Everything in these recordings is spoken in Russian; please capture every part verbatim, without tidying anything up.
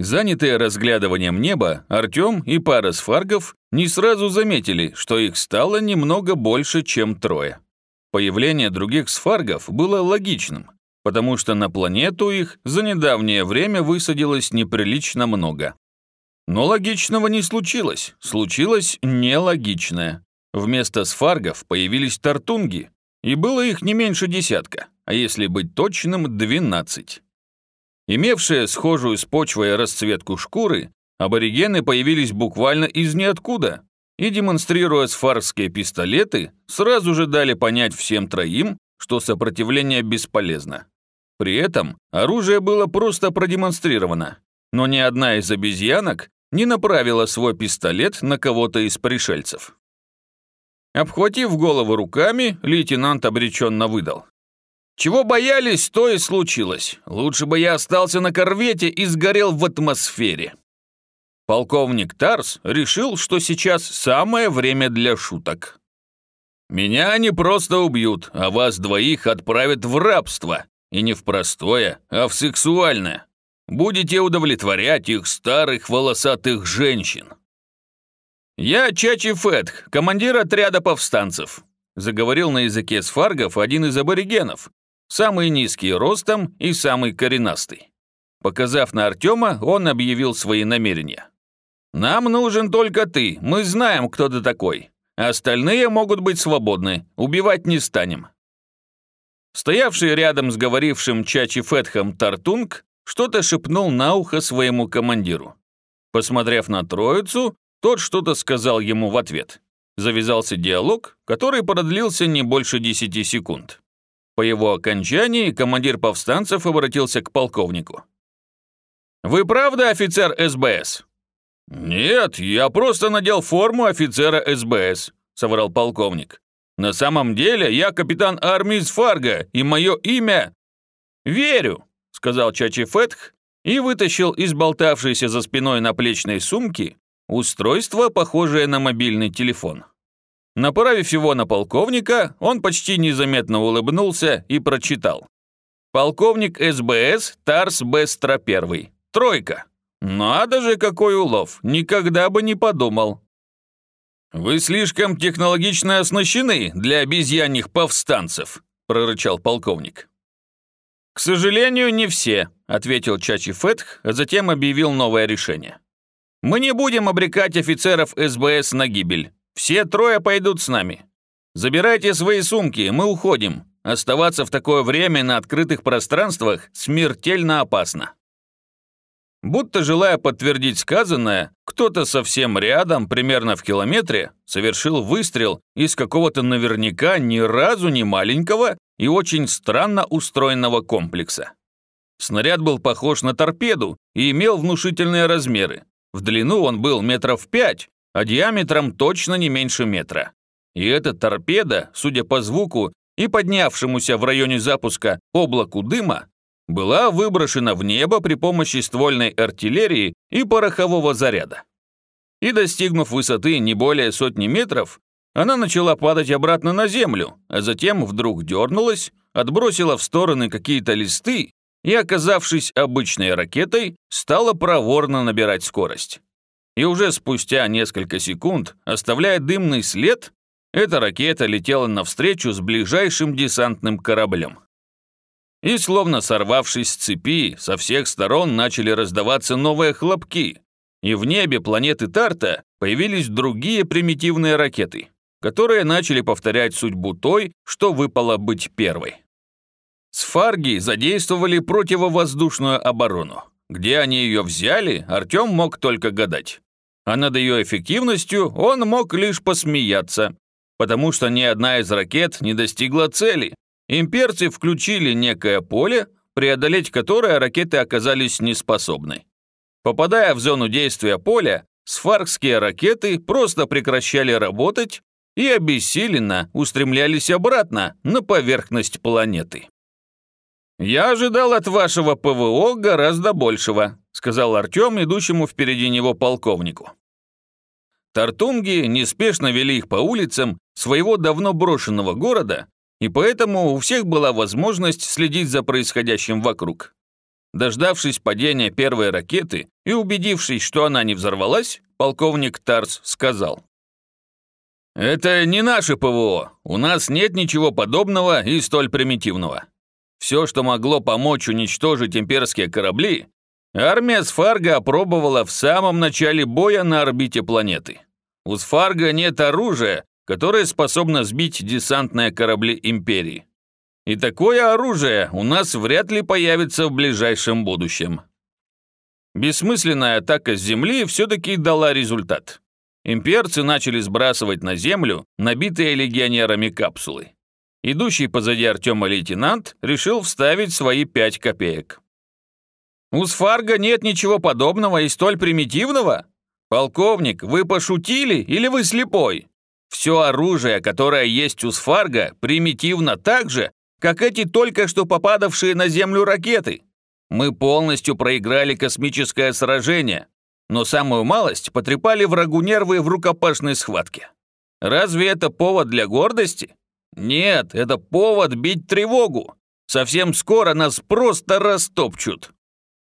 Занятые разглядыванием неба, Артем и пара сфаргов не сразу заметили, что их стало немного больше, чем трое. Появление других сфаргов было логичным, потому что на планету их за недавнее время высадилось неприлично много. Но логичного не случилось, случилось нелогичное. Вместо сфаргов появились тартунги, и было их не меньше десятка, а если быть точным, двенадцать. Имевшие схожую с почвой расцветку шкуры, аборигены появились буквально из ниоткуда и, демонстрируя сфаргские пистолеты, сразу же дали понять всем троим, что сопротивление бесполезно. При этом оружие было просто продемонстрировано, но ни одна из обезьянок не направила свой пистолет на кого-то из пришельцев. Обхватив голову руками, лейтенант обреченно выдал: «Чего боялись, то и случилось. Лучше бы я остался на корвете и сгорел в атмосфере». Полковник Тарс решил, что сейчас самое время для шуток. «Меня не просто убьют, а вас двоих отправят в рабство. И не в простое, а в сексуальное. Будете удовлетворять их старых волосатых женщин». «Я Чачи Фетх, командир отряда повстанцев», заговорил на языке сфаргов один из аборигенов, самый низкий ростом и самый коренастый. Показав на Артема, он объявил свои намерения. «Нам нужен только ты, мы знаем, кто ты такой. Остальные могут быть свободны, убивать не станем». Стоявший рядом с говорившим Чачи Фетхом Тартунг что-то шепнул на ухо своему командиру. Посмотрев на троицу, тот что-то сказал ему в ответ. Завязался диалог, который продлился не больше десяти секунд. По его окончании командир повстанцев обратился к полковнику. «Вы правда офицер эс бэ эс?» «Нет, я просто надел форму офицера эс бэ эс», — соврал полковник. «На самом деле я капитан армии Сфарга, и мое имя...» «Верю», — сказал Чачи Фетх и вытащил из болтавшейся за спиной наплечной сумки устройство, похожее на мобильный телефон. Направив его на полковника, он почти незаметно улыбнулся и прочитал. «Полковник эс бэ эс Тарс Бестро Первый. Тройка. Надо же, какой улов, никогда бы не подумал». «Вы слишком технологично оснащены для обезьяньих повстанцев», прорычал полковник. «К сожалению, не все», ответил Чачи Фетх, а затем объявил новое решение. «Мы не будем обрекать офицеров эс бэ эс на гибель. Все трое пойдут с нами. Забирайте свои сумки, мы уходим. Оставаться в такое время на открытых пространствах смертельно опасно». Будто желая подтвердить сказанное, кто-то совсем рядом, примерно в километре, совершил выстрел из какого-то наверняка ни разу не маленького и очень странно устроенного комплекса. Снаряд был похож на торпеду и имел внушительные размеры. В длину он был метров пять, а диаметром точно не меньше метра. И эта торпеда, судя по звуку и поднявшемуся в районе запуска облаку дыма, была выброшена в небо при помощи ствольной артиллерии и порохового заряда. И достигнув высоты не более сотни метров, она начала падать обратно на землю, а затем вдруг дернулась, отбросила в стороны какие-то листы и, оказавшись обычной ракетой, стала проворно набирать скорость. И уже спустя несколько секунд, оставляя дымный след, эта ракета летела навстречу с ближайшим десантным кораблем. И, словно сорвавшись с цепи, со всех сторон начали раздаваться новые хлопки, и в небе планеты Тарта появились другие примитивные ракеты, которые начали повторять судьбу той, что выпало быть первой. Сфарги задействовали противовоздушную оборону. Где они ее взяли, Артем мог только гадать. А над ее эффективностью он мог лишь посмеяться, потому что ни одна из ракет не достигла цели. Имперцы включили некое поле, преодолеть которое ракеты оказались неспособны. Попадая в зону действия поля, сфаргские ракеты просто прекращали работать и обессиленно устремлялись обратно на поверхность планеты. «Я ожидал от вашего пэ вэ о гораздо большего», сказал Артем, идущему впереди него полковнику. Тартунги неспешно вели их по улицам своего давно брошенного города, и поэтому у всех была возможность следить за происходящим вокруг. Дождавшись падения первой ракеты и убедившись, что она не взорвалась, полковник Тарс сказал: «Это не наше ПВО, у нас нет ничего подобного и столь примитивного. Все, что могло помочь уничтожить имперские корабли, армия Сфарга опробовала в самом начале боя на орбите планеты. У Сфарга нет оружия, которое способно сбить десантные корабли Империи. И такое оружие у нас вряд ли появится в ближайшем будущем». Бессмысленная атака с земли все-таки дала результат. Имперцы начали сбрасывать на землю набитые легионерами капсулы. Идущий позади Артема лейтенант решил вставить свои пять копеек. «У Сфарга нет ничего подобного и столь примитивного? Полковник, вы пошутили или вы слепой? Все оружие, которое есть у Сфарга, примитивно так же, как эти только что попадавшие на Землю ракеты. Мы полностью проиграли космическое сражение, но самую малость потрепали врагу нервы в рукопашной схватке. Разве это повод для гордости? Нет, это повод бить тревогу. Совсем скоро нас просто растопчут».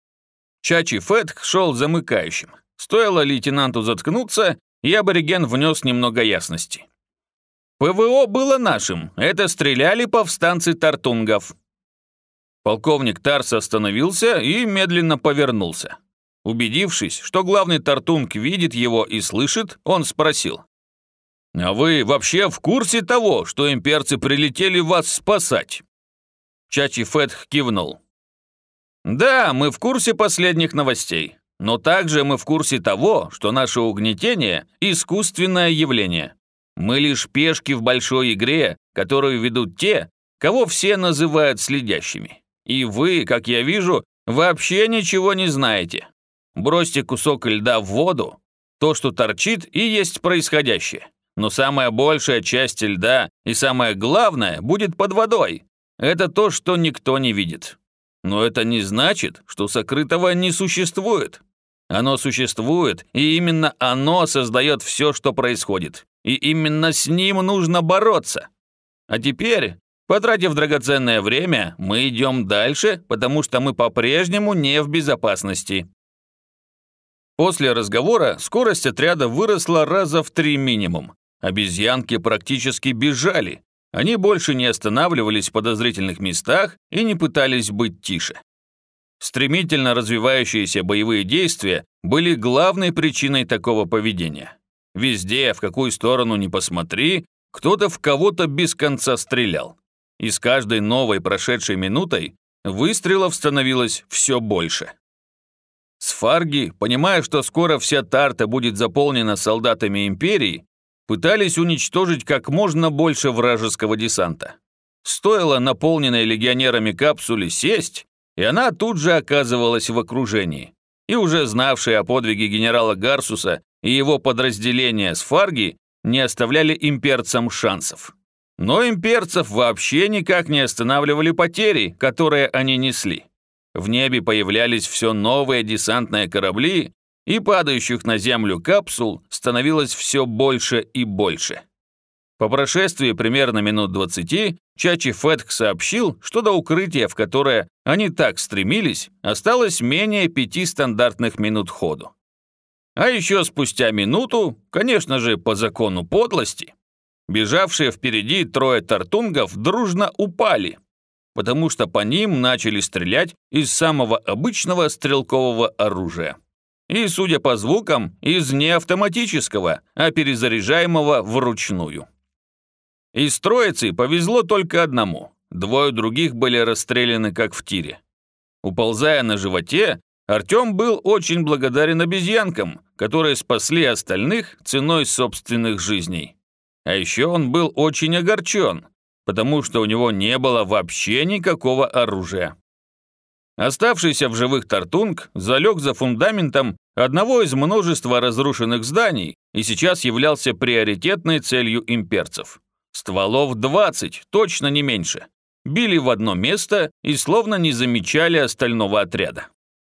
Чачи Фетх шел замыкающим. Стоило лейтенанту заткнуться, и абориген внес немного ясности. ПВО было нашим, это стреляли повстанцы тартунгов. Полковник Тарс остановился и медленно повернулся. Убедившись, что главный тартунг видит его и слышит, он спросил: «А вы вообще в курсе того, что имперцы прилетели вас спасать?» Чачи Фетх кивнул. «Да, мы в курсе последних новостей, но также мы в курсе того, что наше угнетение – искусственное явление. Мы лишь пешки в большой игре, которую ведут те, кого все называют следящими. И вы, как я вижу, вообще ничего не знаете. Бросьте кусок льда в воду, то, что торчит, и есть происходящее. Но самая большая часть льда и самое главное будет под водой. Это то, что никто не видит. Но это не значит, что сокрытого не существует. Оно существует, и именно оно создает все, что происходит. И именно с ним нужно бороться. А теперь, потратив драгоценное время, мы идем дальше, потому что мы по-прежнему не в безопасности». После разговора скорость отряда выросла раза в три минимум. Обезьянки практически бежали. Они больше не останавливались в подозрительных местах и не пытались быть тише. Стремительно развивающиеся боевые действия были главной причиной такого поведения. Везде, в какую сторону ни посмотри, кто-то в кого-то без конца стрелял. И с каждой новой прошедшей минутой выстрелов становилось все больше. Сфарги, понимая, что скоро вся Тарта будет заполнена солдатами Империи, пытались уничтожить как можно больше вражеского десанта. Стоило наполненной легионерами капсуле сесть, и она тут же оказывалась в окружении. И уже знавшие о подвиге генерала Гарсуса и его подразделения Сфарги не оставляли имперцам шансов. Но имперцев вообще никак не останавливали потери, которые они несли. В небе появлялись все новые десантные корабли, и падающих на землю капсул становилось все больше и больше. По прошествии примерно минут двадцати Чачи Фетх сообщил, что до укрытия, в которое они так стремились, осталось менее пяти стандартных минут ходу. А еще спустя минуту, конечно же, по закону подлости, бежавшие впереди трое тартунгов дружно упали, потому что по ним начали стрелять из самого обычного стрелкового оружия. И, судя по звукам, из не автоматического, а перезаряжаемого вручную. Из троицы повезло только одному, двое других были расстреляны как в тире. Уползая на животе, Артем был очень благодарен обезьянкам, которые спасли остальных ценой собственных жизней. А еще он был очень огорчен, потому что у него не было вообще никакого оружия. Оставшийся в живых тартунг залег за фундаментом одного из множества разрушенных зданий и сейчас являлся приоритетной целью имперцев. Стволов двадцать, точно не меньше. Били в одно место и словно не замечали остального отряда.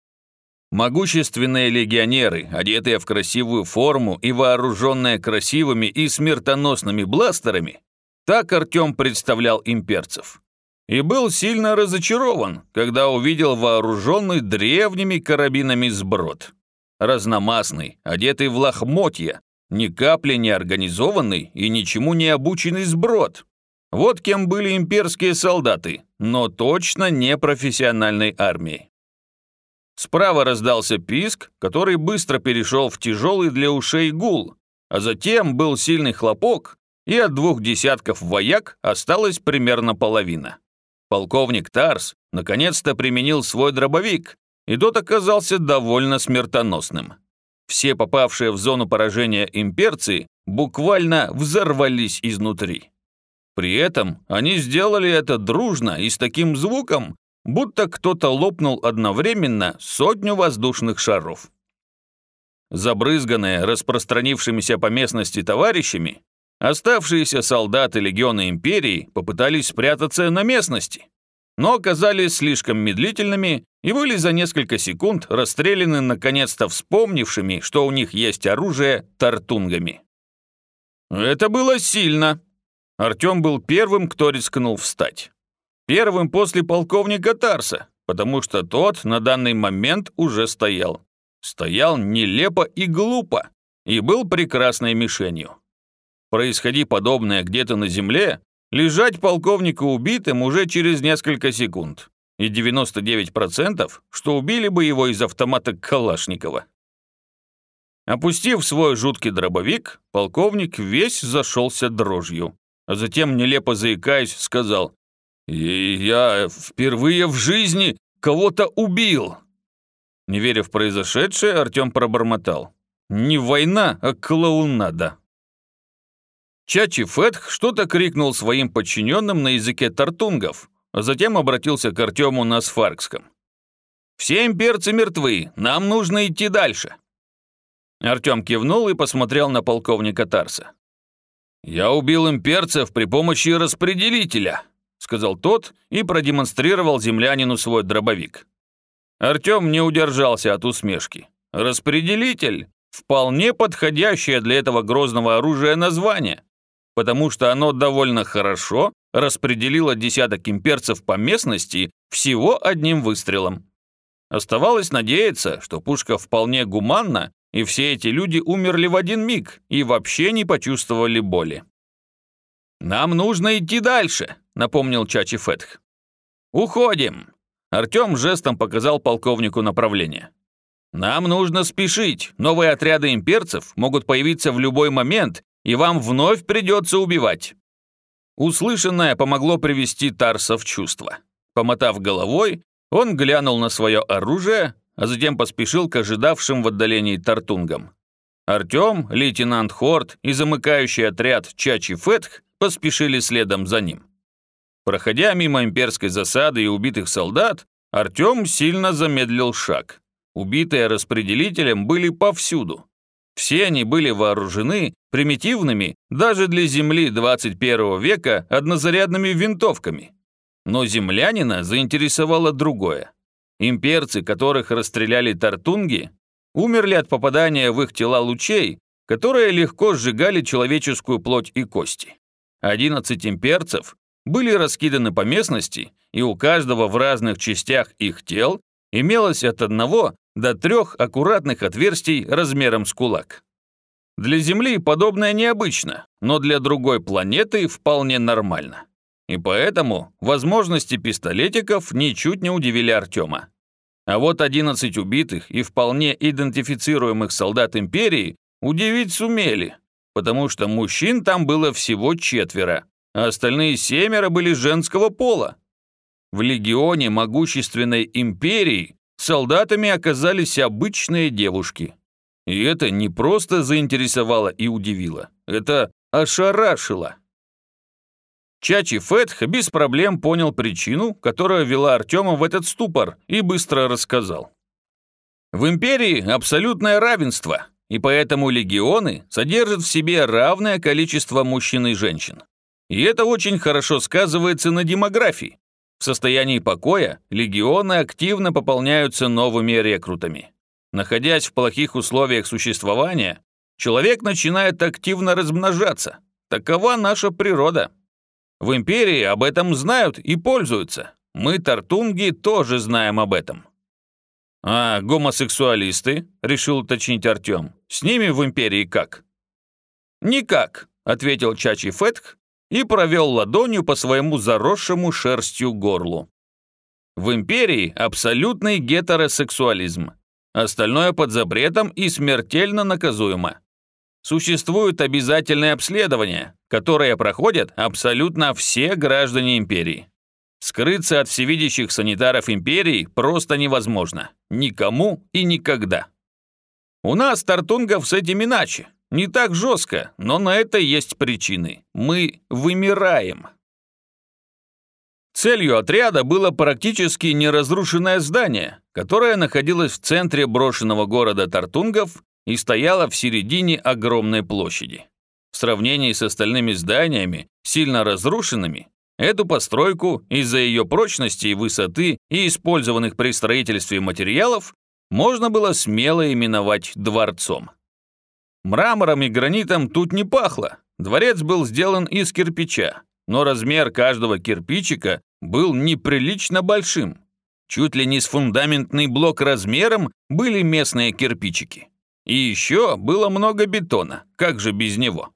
Могущественные легионеры, одетые в красивую форму и вооруженные красивыми и смертоносными бластерами, так Артем представлял имперцев. и был сильно разочарован, когда увидел вооруженный древними карабинами сброд. Разномастный, одетый в лохмотья, ни капли не организованный и ничему не обученный сброд. Вот кем были имперские солдаты, но точно не профессиональной армией. Справа раздался писк, который быстро перешел в тяжелый для ушей гул, а затем был сильный хлопок, и от двух десятков вояк осталась примерно половина. Полковник Тарс наконец-то применил свой дробовик, и тот оказался довольно смертоносным. Все попавшие в зону поражения имперцы буквально взорвались изнутри. При этом они сделали это дружно и с таким звуком, будто кто-то лопнул одновременно сотню воздушных шаров. Забрызганные распространившимися по местности товарищами, оставшиеся солдаты легиона империи попытались спрятаться на местности, но оказались слишком медлительными и были за несколько секунд расстреляны наконец-то вспомнившими, что у них есть оружие, тартунгами. Это было сильно. Артем был первым, кто рискнул встать. Первым после полковника Тарса, потому что тот на данный момент уже стоял. Стоял нелепо и глупо и был прекрасной мишенью. Происходи подобное где-то на земле, лежать полковнику убитым уже через несколько секунд, и девяносто девять процентов, что убили бы его из автомата Калашникова. Опустив свой жуткий дробовик, полковник весь зашелся дрожью, а затем, нелепо заикаясь, сказал: «И я впервые в жизни кого-то убил». Не веря в произошедшее, Артем пробормотал: «Не война, а клоунада». Чачи Фетх что-то крикнул своим подчиненным на языке тартунгов, а затем обратился к Артему на сфаргском. «Все имперцы мертвы, нам нужно идти дальше». Артем кивнул и посмотрел на полковника Тарса. «Я убил имперцев при помощи распределителя», — сказал тот и продемонстрировал землянину свой дробовик. Артем не удержался от усмешки. «Распределитель — вполне подходящее для этого грозного оружия название, потому что оно довольно хорошо распределило десяток имперцев по местности всего одним выстрелом. Оставалось надеяться, что пушка вполне гуманна, и все эти люди умерли в один миг и вообще не почувствовали боли. «Нам нужно идти дальше», — напомнил Чачи Фетх. «Уходим», — Артем жестом показал полковнику направление. «Нам нужно спешить, новые отряды имперцев могут появиться в любой момент, и вам вновь придется убивать». Услышанное помогло привести Тарса в чувство. Помотав головой, он глянул на свое оружие, а затем поспешил к ожидавшим в отдалении тартунгам. Артем, лейтенант Хорт и замыкающий отряд Чачи Фетх поспешили следом за ним. Проходя мимо имперской засады и убитых солдат, Артем сильно замедлил шаг. Убитые распределителем были повсюду. Все они были вооружены примитивными, даже для земли двадцать первого века, однозарядными винтовками. Но землянина заинтересовало другое. Имперцы, которых расстреляли тартунги, умерли от попадания в их тела лучей, которые легко сжигали человеческую плоть и кости. одиннадцать имперцев были раскиданы по местности, и у каждого в разных частях их тел имелось от одного до трех аккуратных отверстий размером с кулак. Для Земли подобное необычно, но для другой планеты вполне нормально. И поэтому возможности пистолетиков ничуть не удивили Артема. А вот одиннадцать убитых и вполне идентифицируемых солдат Империи удивить сумели, потому что мужчин там было всего четверо, а остальные семеро были женского пола. В легионе могущественной Империи солдатами оказались обычные девушки. И это не просто заинтересовало и удивило, это ошарашило. Чачи Фетх без проблем понял причину, которая вела Артема в этот ступор, и быстро рассказал. В Империи абсолютное равенство, и поэтому легионы содержат в себе равное количество мужчин и женщин. И это очень хорошо сказывается на демографии. В состоянии покоя легионы активно пополняются новыми рекрутами. Находясь в плохих условиях существования, человек начинает активно размножаться. Такова наша природа. В империи об этом знают и пользуются. Мы, тартунги, тоже знаем об этом». «А гомосексуалисты?» – решил уточнить Артем. «С ними в империи как?» «Никак», – ответил Чачи Фетх и провел ладонью по своему заросшему шерстью горлу. «В империи абсолютный гетеросексуализм. Остальное под запретом и смертельно наказуемо. Существуют обязательные обследования, которые проходят абсолютно все граждане империи. Скрыться от всевидящих санитаров империи просто невозможно. Никому и никогда. У нас, тартунгов, с этим иначе. Не так жестко, но на это есть причины. Мы вымираем». Целью отряда было практически неразрушенное здание, которое находилось в центре брошенного города тартунгов и стояло в середине огромной площади. В сравнении с остальными зданиями, сильно разрушенными, эту постройку из-за ее прочности и высоты и использованных при строительстве материалов можно было смело именовать дворцом. Мрамором и гранитом тут не пахло. Дворец был сделан из кирпича, но размер каждого кирпичика был неприлично большим. Чуть ли не с фундаментный блок размером были местные кирпичики. И еще было много бетона, как же без него?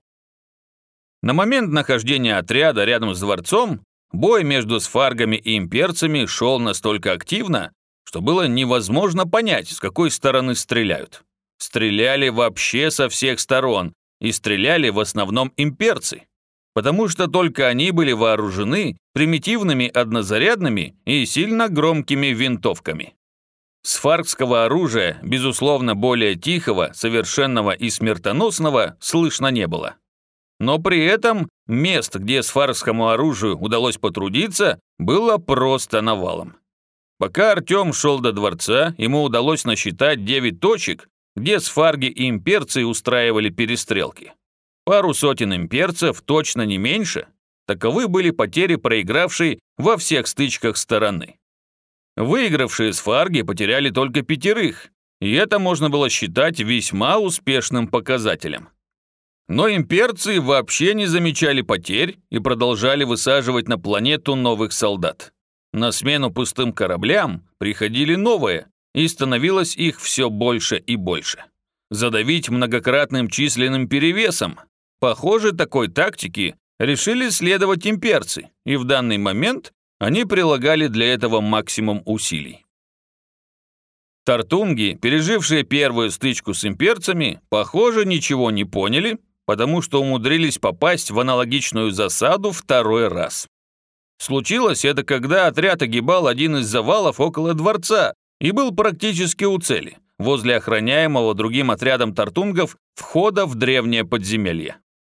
На момент нахождения отряда рядом с дворцом бой между сфаргами и имперцами шел настолько активно, что было невозможно понять, с какой стороны стреляют. Стреляли вообще со всех сторон, и стреляли в основном имперцы, потому что только они были вооружены примитивными однозарядными и сильно громкими винтовками. Сфаргского оружия, безусловно, более тихого, совершенного и смертоносного, слышно не было. Но при этом мест, где сфаргскому оружию удалось потрудиться, было просто навалом. Пока Артем шел до дворца, ему удалось насчитать девять точек, где сфарги и имперцы устраивали перестрелки. Пару сотен имперцев, точно не меньше. Таковы были потери проигравшей во всех стычках стороны. Выигравшие сфарги потеряли только пятерых, и это можно было считать весьма успешным показателем. Но имперцы вообще не замечали потерь и продолжали высаживать на планету новых солдат. На смену пустым кораблям приходили новые, и становилось их все больше и больше. Задавить многократным численным перевесом. Похоже, такой тактики решили следовать имперцы, и в данный момент они прилагали для этого максимум усилий. Тартунги, пережившие первую стычку с имперцами, похоже, ничего не поняли, потому что умудрились попасть в аналогичную засаду второй раз. Случилось это, когда отряд огибал один из завалов около дворца и был практически у цели, возле охраняемого другим отрядом тартунгов входа в древнее подземелье.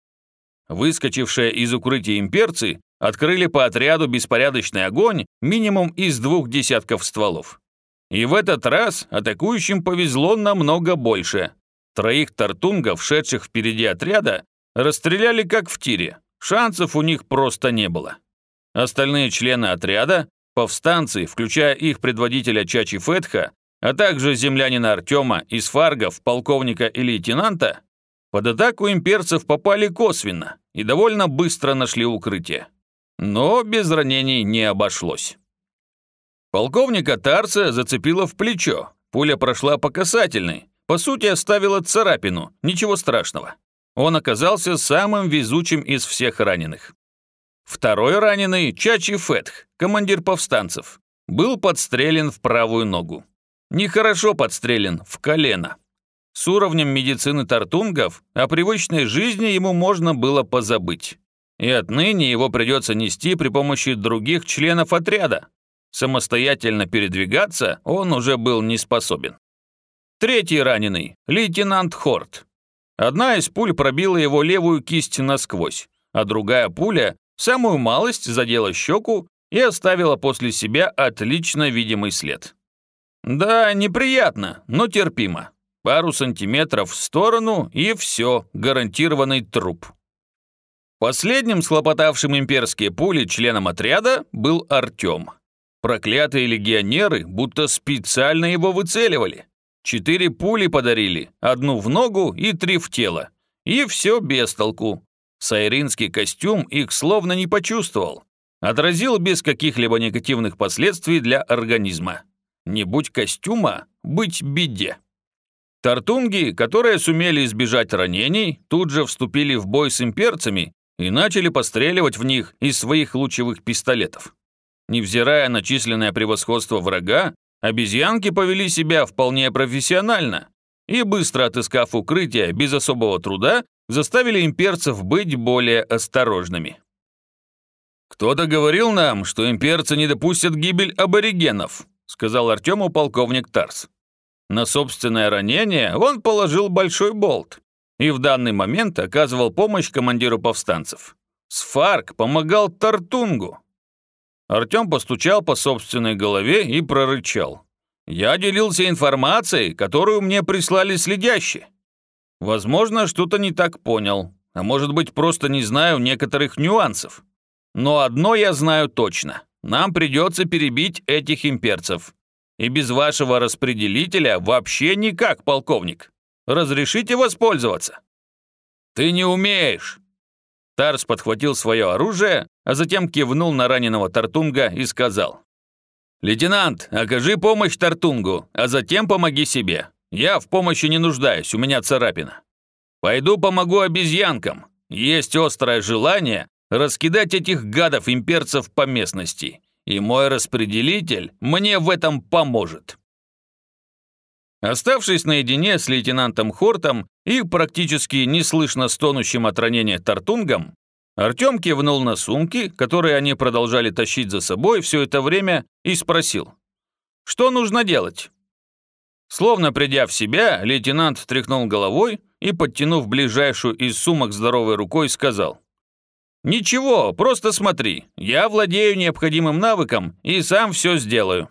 Выскочившие из укрытия имперцы открыли по отряду беспорядочный огонь минимум из двух десятков стволов. И в этот раз атакующим повезло намного больше. Троих тартунгов, шедших впереди отряда, расстреляли как в тире, шансов у них просто не было. Остальные члены отряда, повстанцы, включая их предводителя Чачи Фетха, а также землянина Артема из сфаргов, полковника и лейтенанта, под атаку имперцев попали косвенно и довольно быстро нашли укрытие. Но без ранений не обошлось. Полковника Тарса зацепило в плечо, пуля прошла по касательной, по сути оставила царапину, ничего страшного. Он оказался самым везучим из всех раненых. Второй раненый, Чачи Фетх, командир повстанцев, был подстрелен в правую ногу. Нехорошо подстрелен, в колено. С уровнем медицины тартунгов о привычной жизни ему можно было позабыть. И отныне его придется нести при помощи других членов отряда. Самостоятельно передвигаться он уже был не способен. Третий раненый, лейтенант Хорт. Одна из пуль пробила его левую кисть насквозь, а другая пуля самую малость задела щеку и оставила после себя отлично видимый след. Да, неприятно, но терпимо. Пару сантиметров в сторону и все, гарантированный труп. Последним схлопотавшим имперские пули членом отряда был Артем. Проклятые легионеры будто специально его выцеливали. Четыре пули подарили, одну в ногу и три в тело. И все без толку. Сайринский костюм их словно не почувствовал. Отразил без каких-либо негативных последствий для организма. Не будь костюма, быть беде. Тартунги, которые сумели избежать ранений, тут же вступили в бой с имперцами и начали постреливать в них из своих лучевых пистолетов. Невзирая на численное превосходство врага, обезьянки повели себя вполне профессионально и, быстро отыскав укрытие без особого труда, заставили имперцев быть более осторожными. «Кто-то говорил нам, что имперцы не допустят гибель аборигенов», сказал Артему полковник Тарс. На собственное ранение он положил большой болт и в данный момент оказывал помощь командиру повстанцев. Сфарк помогал Тартунгу. Артем постучал по собственной голове и прорычал. «Я делился информацией, которую мне прислали следящие. Возможно, что-то не так понял, а может быть, просто не знаю некоторых нюансов. Но одно я знаю точно. Нам придется перебить этих имперцев. И без вашего распределителя вообще никак, полковник. Разрешите воспользоваться?» «Ты не умеешь!» Тарс подхватил свое оружие, а затем кивнул на раненого Тартунга и сказал. «Лейтенант, окажи помощь Тартунгу, а затем помоги себе. Я в помощи не нуждаюсь, у меня царапина. Пойду помогу обезьянкам. Есть острое желание раскидать этих гадов-имперцев по местности, и мой распределитель мне в этом поможет». Оставшись наедине с лейтенантом Хортом и практически неслышно стонущим от ранения Тартунгом, Артем кивнул на сумки, которые они продолжали тащить за собой все это время, и спросил: «Что нужно делать?» Словно придя в себя, лейтенант тряхнул головой и, подтянув ближайшую из сумок здоровой рукой, сказал: «Ничего, просто смотри, я владею необходимым навыком и сам все сделаю».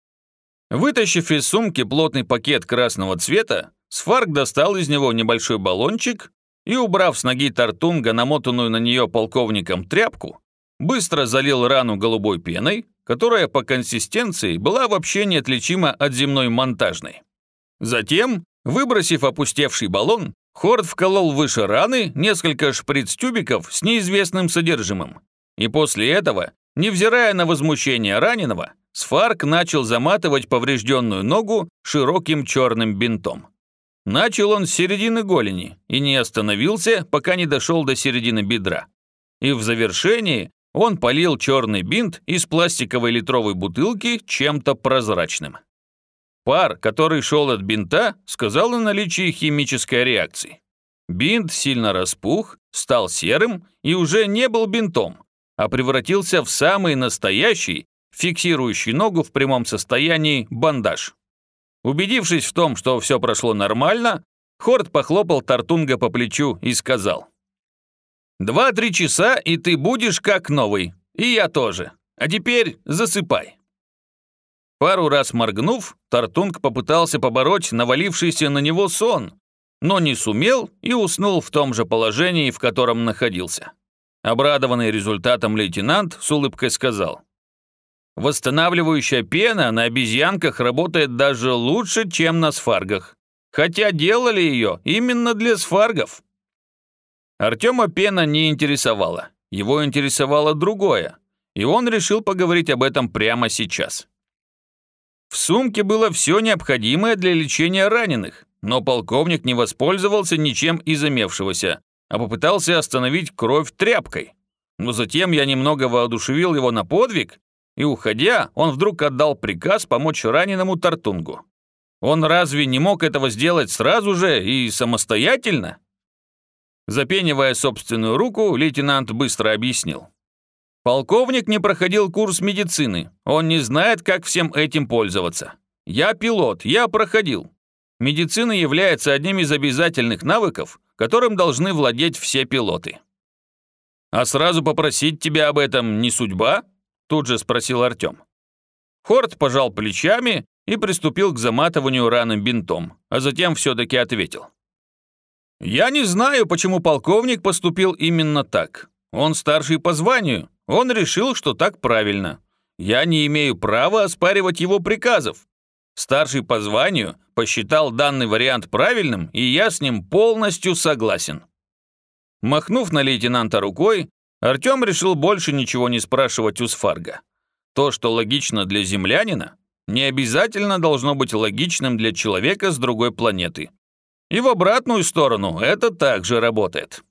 Вытащив из сумки плотный пакет красного цвета, Сфарк достал из него небольшой баллончик и, убрав с ноги Тартунга намотанную на нее полковником тряпку, быстро залил рану голубой пеной, которая по консистенции была вообще неотличима от земной монтажной. Затем, выбросив опустевший баллон, Хорт вколол выше раны несколько шприц-тюбиков с неизвестным содержимым. И после этого, невзирая на возмущение раненого, Сфарк начал заматывать поврежденную ногу широким черным бинтом. Начал он с середины голени и не остановился, пока не дошел до середины бедра. И в завершении он полил черный бинт из пластиковой литровой бутылки чем-то прозрачным. Пар, который шел от бинта, сказал о наличии химической реакции. Бинт сильно распух, стал серым и уже не был бинтом, а превратился в самый настоящий, фиксирующий ногу в прямом состоянии, бандаж. Убедившись в том, что все прошло нормально, Хорт похлопал Тартунга по плечу и сказал: «Два-три часа, и ты будешь как новый, и я тоже. А теперь засыпай». Пару раз моргнув, Тартунг попытался побороть навалившийся на него сон, но не сумел и уснул в том же положении, в котором находился. Обрадованный результатом лейтенант с улыбкой сказал: «Восстанавливающая пена на обезьянках работает даже лучше, чем на сфаргах, хотя делали ее именно для сфаргов». Артема пена не интересовала, его интересовало другое, и он решил поговорить об этом прямо сейчас. В сумке было все необходимое для лечения раненых, но полковник не воспользовался ничем из имевшегося, а попытался остановить кровь тряпкой. Но затем я немного воодушевил его на подвиг, и, уходя, он вдруг отдал приказ помочь раненому Тартунгу. Он разве не мог этого сделать сразу же и самостоятельно? Запенивая собственную руку, лейтенант быстро объяснил: «Полковник не проходил курс медицины, он не знает, как всем этим пользоваться. Я пилот, я проходил. Медицина является одним из обязательных навыков, которым должны владеть все пилоты». «А сразу попросить тебя об этом не судьба?» Тут же спросил Артем. Хорт пожал плечами и приступил к заматыванию раны бинтом, а затем все-таки ответил: «Я не знаю, почему полковник поступил именно так. Он старший по званию, он решил, что так правильно. Я не имею права оспаривать его приказов. Старший по званию посчитал данный вариант правильным, и я с ним полностью согласен». Махнув на лейтенанта рукой, Артем решил больше ничего не спрашивать у Сфарга. То, что логично для землянина, не обязательно должно быть логичным для человека с другой планеты. И в обратную сторону это также работает.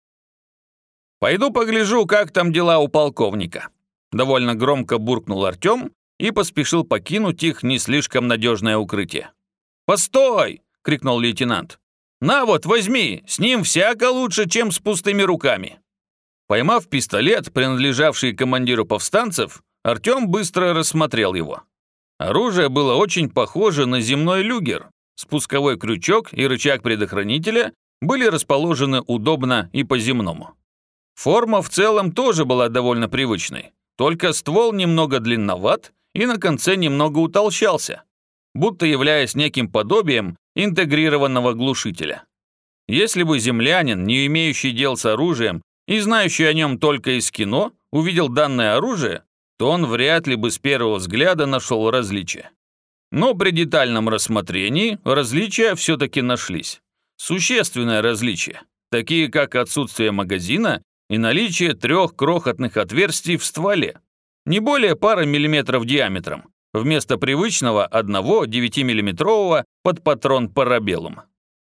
«Пойду погляжу, как там дела у полковника», — довольно громко буркнул Артем и поспешил покинуть их не слишком надежное укрытие. «Постой!» — крикнул лейтенант. «На вот, возьми, с ним всяко лучше, чем с пустыми руками». Поймав пистолет, принадлежавший командиру повстанцев, Артем быстро рассмотрел его. Оружие было очень похоже на земной люгер. Спусковой крючок и рычаг предохранителя были расположены удобно и по-земному. Форма в целом тоже была довольно привычной, только ствол немного длинноват и на конце немного утолщался, будто являясь неким подобием интегрированного глушителя. Если бы землянин, не имеющий дел с оружием и знающий о нем только из кино, увидел данное оружие, то он вряд ли бы с первого взгляда нашел различия. Но при детальном рассмотрении различия все-таки нашлись. Существенное различие, такие как отсутствие магазина и наличие трех крохотных отверстий в стволе, не более пары миллиметров диаметром, вместо привычного одного девятимиллиметрового под патрон парабеллум.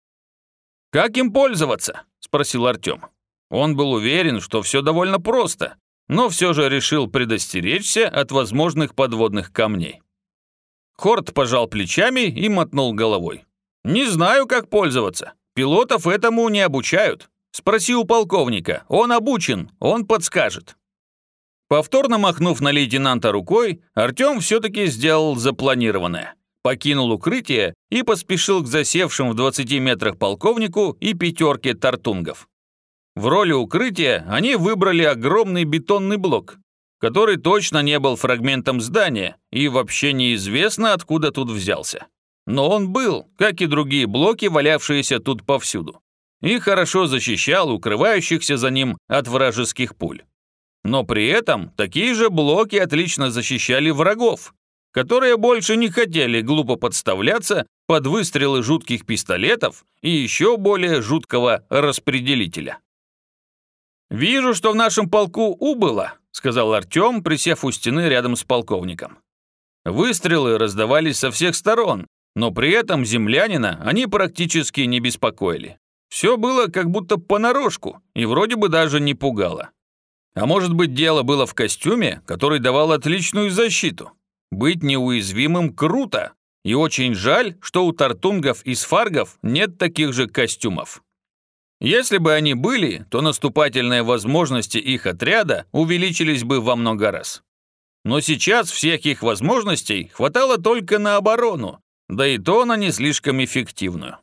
«Как им пользоваться?» – спросил Артем. Он был уверен, что все довольно просто, но все же решил предостеречься от возможных подводных камней. Хорт пожал плечами и мотнул головой. «Не знаю, как пользоваться. Пилотов этому не обучают. Спроси у полковника. Он обучен, он подскажет». Повторно махнув на лейтенанта рукой, Артем все-таки сделал запланированное. Покинул укрытие и поспешил к засевшим в двадцати метрах полковнику и пятерке тартунгов. В роли укрытия они выбрали огромный бетонный блок, который точно не был фрагментом здания и вообще неизвестно, откуда тут взялся. Но он был, как и другие блоки, валявшиеся тут повсюду, и хорошо защищал укрывающихся за ним от вражеских пуль. Но при этом такие же блоки отлично защищали врагов, которые больше не хотели глупо подставляться под выстрелы жутких пистолетов и еще более жуткого распределителя. «Вижу, что в нашем полку убыло», — сказал Артем, присев у стены рядом с полковником. Выстрелы раздавались со всех сторон, но при этом землянина они практически не беспокоили. Все было как будто понарошку и вроде бы даже не пугало. А может быть, дело было в костюме, который давал отличную защиту? Быть неуязвимым круто, и очень жаль, что у тартунгов и сфаргов нет таких же костюмов. Если бы они были, то наступательные возможности их отряда увеличились бы во много раз. Но сейчас всех их возможностей хватало только на оборону, да и то на не слишком эффективную.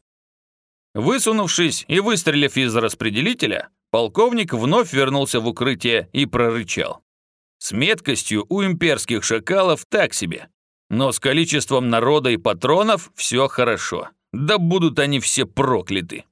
Высунувшись и выстрелив из распределителя, полковник вновь вернулся в укрытие и прорычал. С меткостью у имперских шакалов так себе, но с количеством народа и патронов все хорошо, да будут они все прокляты.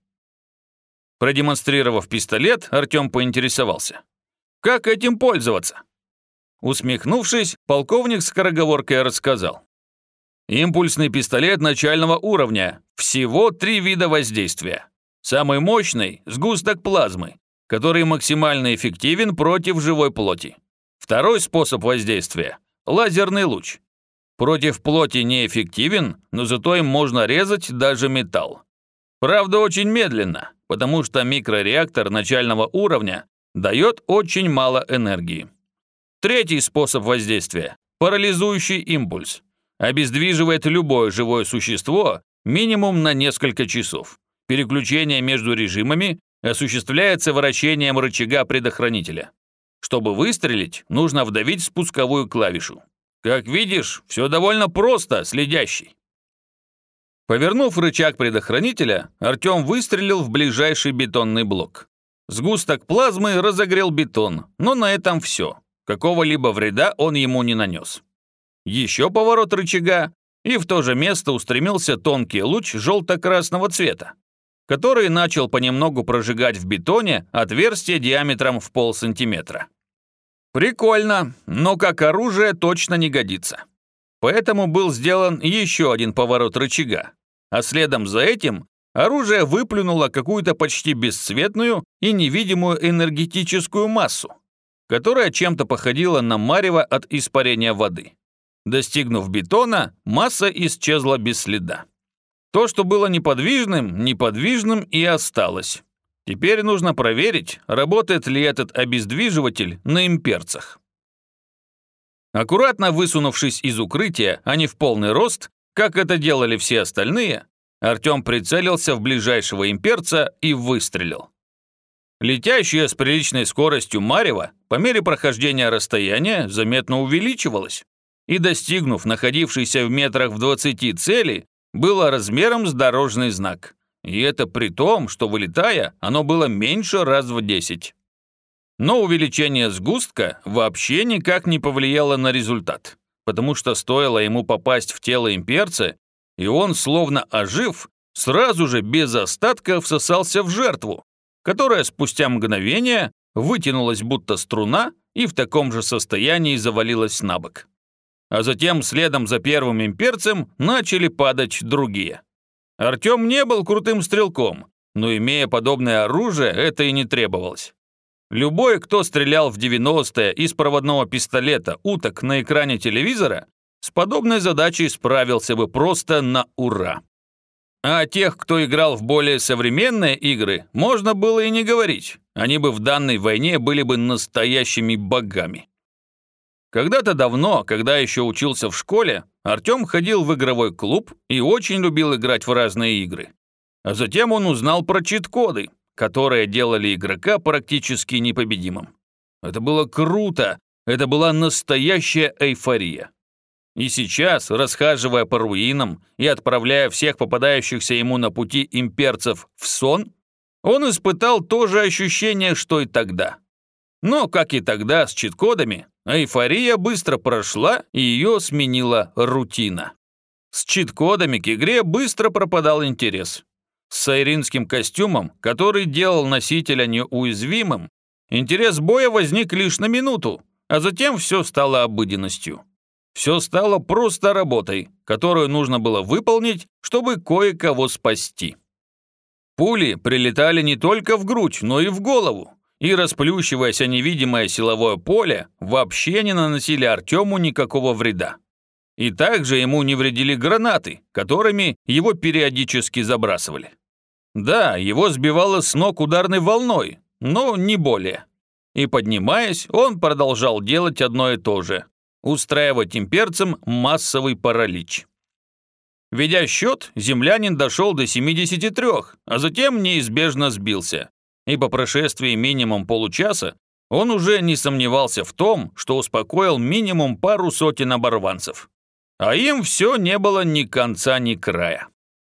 Продемонстрировав пистолет, Артем поинтересовался. «Как этим пользоваться?» Усмехнувшись, полковник скороговоркой рассказал. «Импульсный пистолет начального уровня. Всего три вида воздействия. Самый мощный – сгусток плазмы, который максимально эффективен против живой плоти. Второй способ воздействия – лазерный луч. Против плоти неэффективен, но зато им можно резать даже металл. Правда, очень медленно, потому что микрореактор начального уровня дает очень мало энергии. Третий способ воздействия – парализующий импульс. Обездвиживает любое живое существо минимум на несколько часов. Переключение между режимами осуществляется вращением рычага предохранителя. Чтобы выстрелить, нужно вдавить спусковую клавишу. Как видишь, все довольно просто, следящий». Повернув рычаг предохранителя, Артем выстрелил в ближайший бетонный блок. Сгусток плазмы разогрел бетон, но на этом все. Какого-либо вреда он ему не нанес. Еще поворот рычага, и в то же место устремился тонкий луч желто-красного цвета, который начал понемногу прожигать в бетоне отверстие диаметром в полсантиметра. Прикольно, но как оружие точно не годится. Поэтому был сделан еще один поворот рычага, а следом за этим Оружие выплюнуло какую-то почти бесцветную и невидимую энергетическую массу, которая чем-то походила на марево от испарения воды. Достигнув бетона, масса исчезла без следа. То, что было неподвижным, неподвижным и осталось. Теперь нужно проверить, работает ли этот обездвиживатель на имперцах. Аккуратно высунувшись из укрытия, а не в полный рост, как это делали все остальные, Артем прицелился в ближайшего имперца и выстрелил. Летящая с приличной скоростью марево по мере прохождения расстояния заметно увеличивалась и, достигнув находившейся в метрах в двадцати цели, было размером с дорожный знак. И это при том, что, вылетая, оно было меньше раз в десять. Но увеличение сгустка вообще никак не повлияло на результат, потому что стоило ему попасть в тело имперца, и он, словно ожив, сразу же без остатка всосался в жертву, которая спустя мгновение вытянулась будто струна и в таком же состоянии завалилась на бок. А затем следом за первым имперцем начали падать другие. Артем не был крутым стрелком, но, имея подобное оружие, это и не требовалось. Любой, кто стрелял в девяностые из проводного пистолета уток на экране телевизора, с подобной задачей справился бы просто на ура. А о тех, кто играл в более современные игры, можно было и не говорить. Они бы в данной войне были бы настоящими богами. Когда-то давно, когда еще учился в школе, Артем ходил в игровой клуб и очень любил играть в разные игры. А затем он узнал про чит-коды, которые делали игрока практически непобедимым. Это было круто, это была настоящая эйфория. И сейчас, расхаживая по руинам и отправляя всех попадающихся ему на пути имперцев в сон, он испытал то же ощущение, что и тогда. Но, как и тогда с чит-кодами, эйфория быстро прошла, и ее сменила рутина. С чит-кодами к игре быстро пропадал интерес. С сайринским костюмом, который делал носителя неуязвимым, интерес боя возник лишь на минуту, а затем все стало обыденностью. Все стало просто работой, которую нужно было выполнить, чтобы кое-кого спасти. Пули прилетали не только в грудь, но и в голову, и, расплющиваясь о невидимое силовое поле, вообще не наносили Артему никакого вреда. И также ему не вредили гранаты, которыми его периодически забрасывали. Да, его сбивало с ног ударной волной, но не более. И, поднимаясь, он продолжал делать одно и то же – устраивать имперцам массовый паралич. Ведя счет, землянин дошел до семидесяти трёх, а затем неизбежно сбился. И по прошествии минимум получаса он уже не сомневался в том, что успокоил минимум пару сотен оборванцев. А им все не было ни конца, ни края.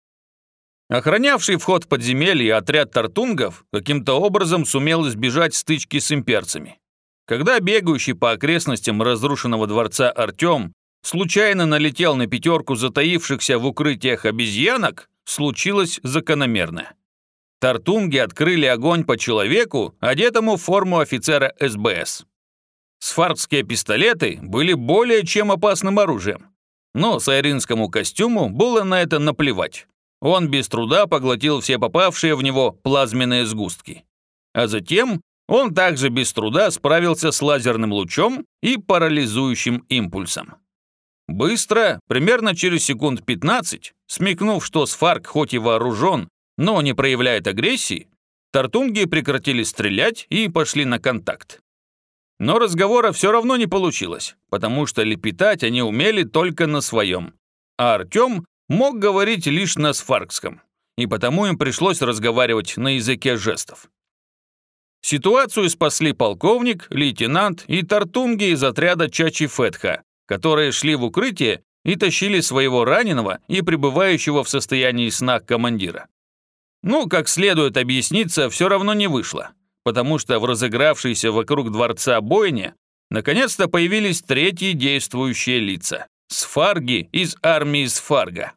Охранявший вход в подземелье отряд тартунгов каким-то образом сумел избежать стычки с имперцами. Когда бегающий по окрестностям разрушенного дворца Артем случайно налетел на пятерку затаившихся в укрытиях обезьянок, случилось закономерное. Тартунги открыли огонь по человеку, одетому в форму офицера эс бэ эс. Сфардские пистолеты были более чем опасным оружием, но сайринскому костюму было на это наплевать. Он без труда поглотил все попавшие в него плазменные сгустки. А затем он также без труда справился с лазерным лучом и парализующим импульсом. Быстро, примерно через секунд пятнадцать, смекнув, что Сфарг хоть и вооружен, но не проявляет агрессии, тартунги прекратили стрелять и пошли на контакт. Но разговора все равно не получилось, потому что лепетать они умели только на своем, а Артем мог говорить лишь на сфаргском, и потому им пришлось разговаривать на языке жестов. Ситуацию спасли полковник, лейтенант и тартунги из отряда Чачи Фетха, которые шли в укрытие и тащили своего раненого и пребывающего в состоянии сна командира. Ну, как следует объясниться, все равно не вышло, потому что в разыгравшейся вокруг дворца бойне наконец-то появились третьи действующие лица – сфарги из армии Сфарга.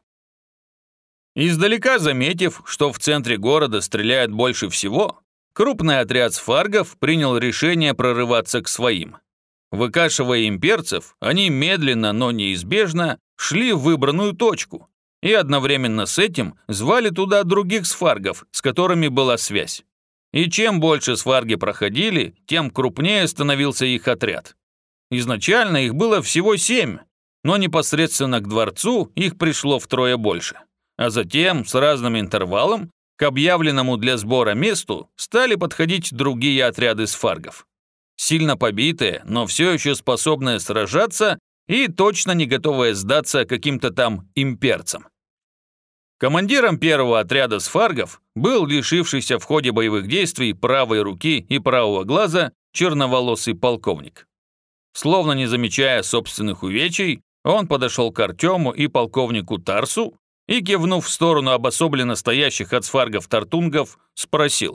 Издалека заметив, что в центре города стреляют больше всего, крупный отряд сфаргов принял решение прорываться к своим. Выкашивая имперцев, они медленно, но неизбежно шли в выбранную точку, и одновременно с этим звали туда других сфаргов, с которыми была связь. И чем больше сфарги проходили, тем крупнее становился их отряд. Изначально их было всего семь, но непосредственно к дворцу их пришло втрое больше. А затем, с разным интервалом, к объявленному для сбора месту стали подходить другие отряды сфаргов. Сильно побитые, но все еще способные сражаться и точно не готовые сдаться каким-то там имперцам. Командиром первого отряда сфаргов был лишившийся в ходе боевых действий правой руки и правого глаза черноволосый полковник. Словно не замечая собственных увечий, он подошел к Артему и полковнику Тарсу и, кивнув в сторону обособленно стоящих от сфаргов тартунгов, спросил.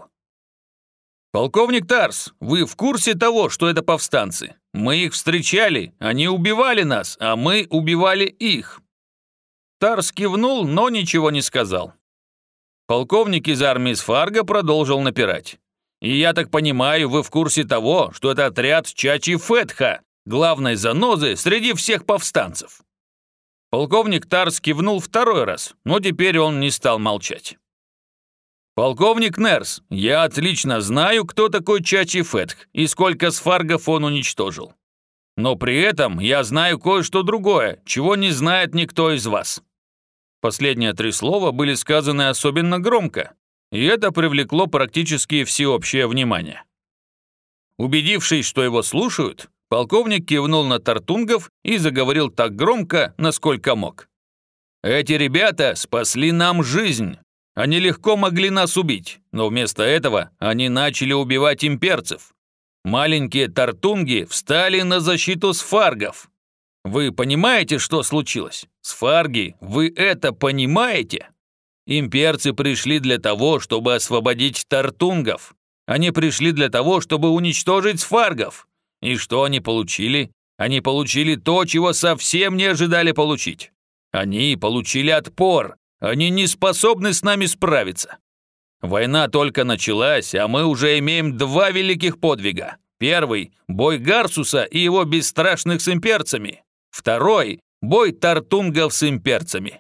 «Полковник Тарс, вы в курсе того, что это повстанцы? Мы их встречали, они убивали нас, а мы убивали их». Тарс кивнул, но ничего не сказал. Полковник из армии Сфарга продолжил напирать. «И я так понимаю, вы в курсе того, что это отряд Чачи Фетха, главной занозы среди всех повстанцев». Полковник Тарс кивнул второй раз, но теперь он не стал молчать. «Полковник Нерс, я отлично знаю, кто такой Чачи Фетх и сколько сфаргов он уничтожил. Но при этом я знаю кое-что другое, чего не знает никто из вас». Последние три слова были сказаны особенно громко, и это привлекло практически всеобщее внимание. Убедившись, что его слушают, полковник кивнул на тартунгов и заговорил так громко, насколько мог. «Эти ребята спасли нам жизнь. Они легко могли нас убить, но вместо этого они начали убивать имперцев. Маленькие тартунги встали на защиту сфаргов. Вы понимаете, что случилось? Сфарги, вы это понимаете? Имперцы пришли для того, чтобы освободить тартунгов. Они пришли для того, чтобы уничтожить сфаргов. И что они получили? Они получили то, чего совсем не ожидали получить. Они получили отпор. Они не способны с нами справиться. Война только началась, а мы уже имеем два великих подвига. Первый – бой Гарсуса и его бесстрашных с имперцами. Второй – бой тартунгов с имперцами.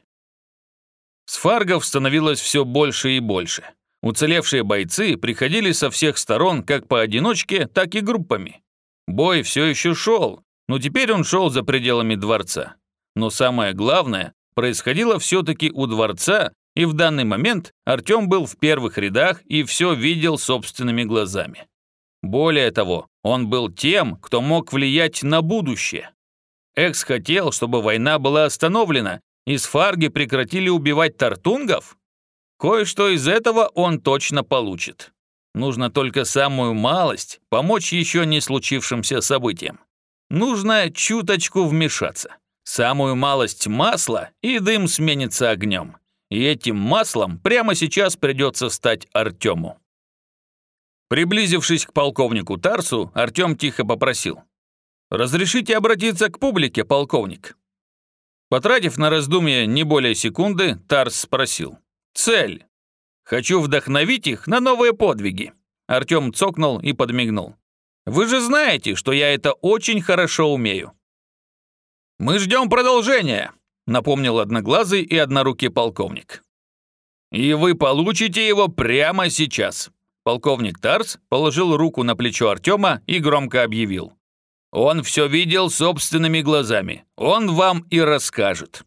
Сфаргов становилось все больше и больше. Уцелевшие бойцы приходили со всех сторон как поодиночке, так и группами. Бой все еще шел, но теперь он шел за пределами дворца. Но самое главное происходило все-таки у дворца, и в данный момент Артем был в первых рядах и все видел собственными глазами. Более того, он был тем, кто мог влиять на будущее. Экс хотел, чтобы война была остановлена, и сфарги прекратили убивать тартунгов? Кое-что из этого он точно получит. Нужно только самую малость помочь еще не случившимся событиям. Нужно чуточку вмешаться. Самую малость масла, и дым сменится огнем. И этим маслом прямо сейчас придется стать Артему. Приблизившись к полковнику Тарсу, Артем тихо попросил. «Разрешите обратиться к публике, полковник?» Потратив на раздумье не более секунды, Тарс спросил. «Цель. Хочу вдохновить их на новые подвиги». Артем цокнул и подмигнул. «Вы же знаете, что я это очень хорошо умею». «Мы ждем продолжения», — напомнил одноглазый и однорукий полковник. «И вы получите его прямо сейчас». Полковник Тарс положил руку на плечо Артема и громко объявил. «Он все видел собственными глазами. Он вам и расскажет».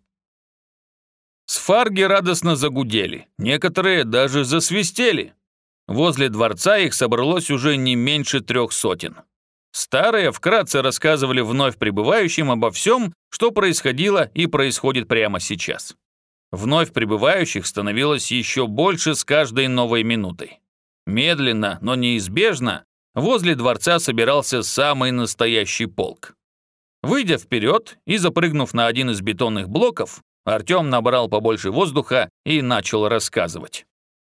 Сфарги радостно загудели, некоторые даже засвистели. Возле дворца их собралось уже не меньше трех сотен. Старые вкратце рассказывали вновь прибывающим обо всем, что происходило и происходит прямо сейчас. Вновь прибывающих становилось еще больше с каждой новой минутой. Медленно, но неизбежно, возле дворца собирался самый настоящий полк. Выйдя вперед и запрыгнув на один из бетонных блоков, Артем набрал побольше воздуха и начал рассказывать.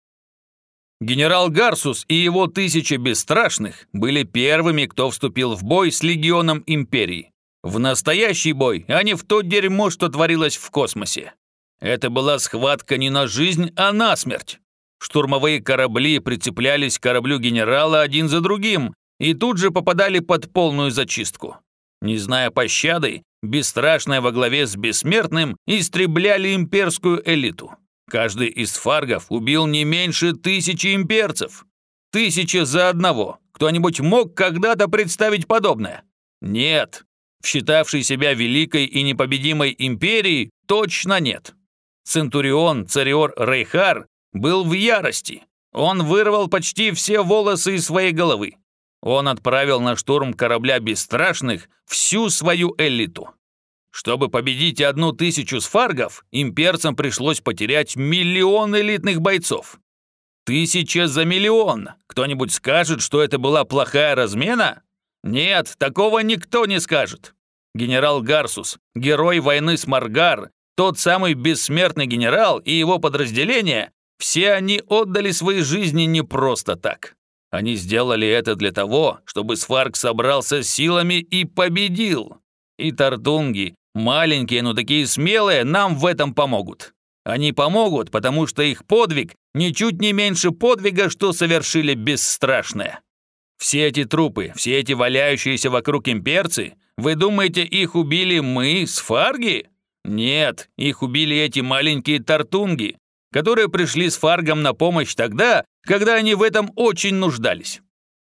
Генерал Гарсус и его тысяча бесстрашных были первыми, кто вступил в бой с легионом Империи. В настоящий бой, а не в то дерьмо, что творилось в космосе. Это была схватка не на жизнь, а на смерть. Штурмовые корабли прицеплялись к кораблю генерала один за другим и тут же попадали под полную зачистку. Не зная пощады, бесстрашные во главе с Бессмертным истребляли имперскую элиту. Каждый из сфаргов убил не меньше тысячи имперцев. Тысяча за одного. Кто-нибудь мог когда-то представить подобное? Нет. В считавшей себя великой и непобедимой империей точно нет. Центурион Цариор Рейхар был в ярости. Он вырвал почти все волосы из своей головы. Он отправил на штурм корабля Бесстрашных всю свою элиту. Чтобы победить одну тысячу сфаргов, имперцам пришлось потерять миллион элитных бойцов. Тысяча за миллион. Кто-нибудь скажет, что это была плохая размена? Нет, такого никто не скажет. Генерал Гарсус, герой войны с Маргар, тот самый бессмертный генерал и его подразделения, все они отдали свои жизни не просто так. Они сделали это для того, чтобы сфарг собрался силами и победил. И тартунги, маленькие, но такие смелые, нам в этом помогут. Они помогут, потому что их подвиг ничуть не меньше подвига, что совершили бесстрашные. Все эти трупы, все эти валяющиеся вокруг имперцы, вы думаете, их убили мы, сфарги? Нет, их убили эти маленькие тартунги, которые пришли с фаргом на помощь тогда, когда они в этом очень нуждались.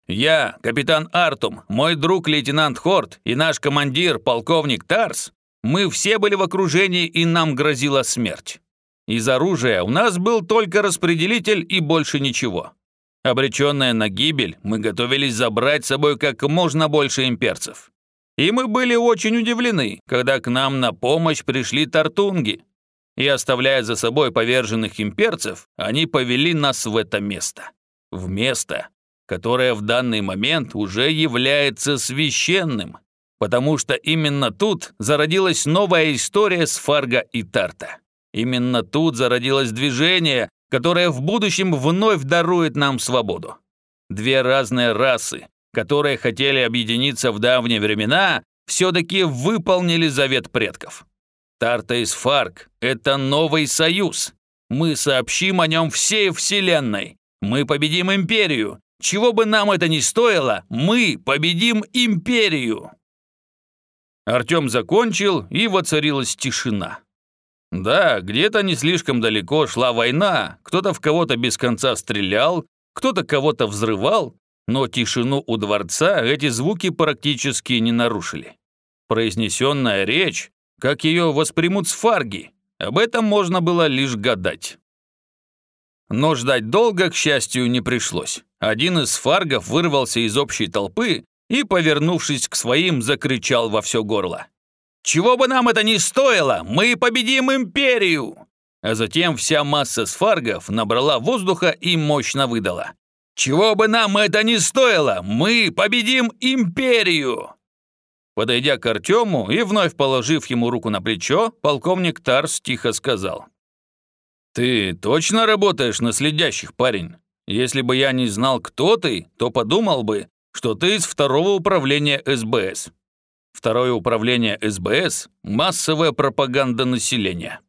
Я, капитан Артум, мой друг лейтенант Хорт и наш командир, полковник Тарс, мы все были в окружении, и нам грозила смерть. Из оружия у нас был только распределитель и больше ничего. Обреченные на гибель, мы готовились забрать с собой как можно больше имперцев. И мы были очень удивлены, когда к нам на помощь пришли тартунги. И, оставляя за собой поверженных имперцев, они повели нас в это место. В место, которое в данный момент уже является священным, потому что именно тут зародилась новая история Сфарга и Тарта. Именно тут зародилось движение, которое в будущем вновь дарует нам свободу. Две разные расы, которые хотели объединиться в давние времена, все-таки выполнили завет предков. Тарта и Сфарг – это новый союз. Мы сообщим о нем всей вселенной. Мы победим империю. Чего бы нам это ни стоило, мы победим империю. Артем закончил, и воцарилась тишина. Да, где-то не слишком далеко шла война, кто-то в кого-то без конца стрелял, кто-то кого-то взрывал, но тишину у дворца эти звуки практически не нарушили. Произнесенная речь, как ее воспримут сфарги, об этом можно было лишь гадать. Но ждать долго, к счастью, не пришлось. Один из сфаргов вырвался из общей толпы и, повернувшись к своим, закричал во все горло: «Чего бы нам это ни стоило, мы победим империю!» А затем вся масса сфаргов набрала воздуха и мощно выдала: «Чего бы нам это ни стоило, мы победим империю!» Подойдя к Артему и вновь положив ему руку на плечо, полковник Тарс тихо сказал: «Ты точно работаешь на следящих, парень? Если бы я не знал, кто ты, то подумал бы, что ты из второго управления эс бэ эс. Второе управление эс бэ эс – массовая пропаганда населения.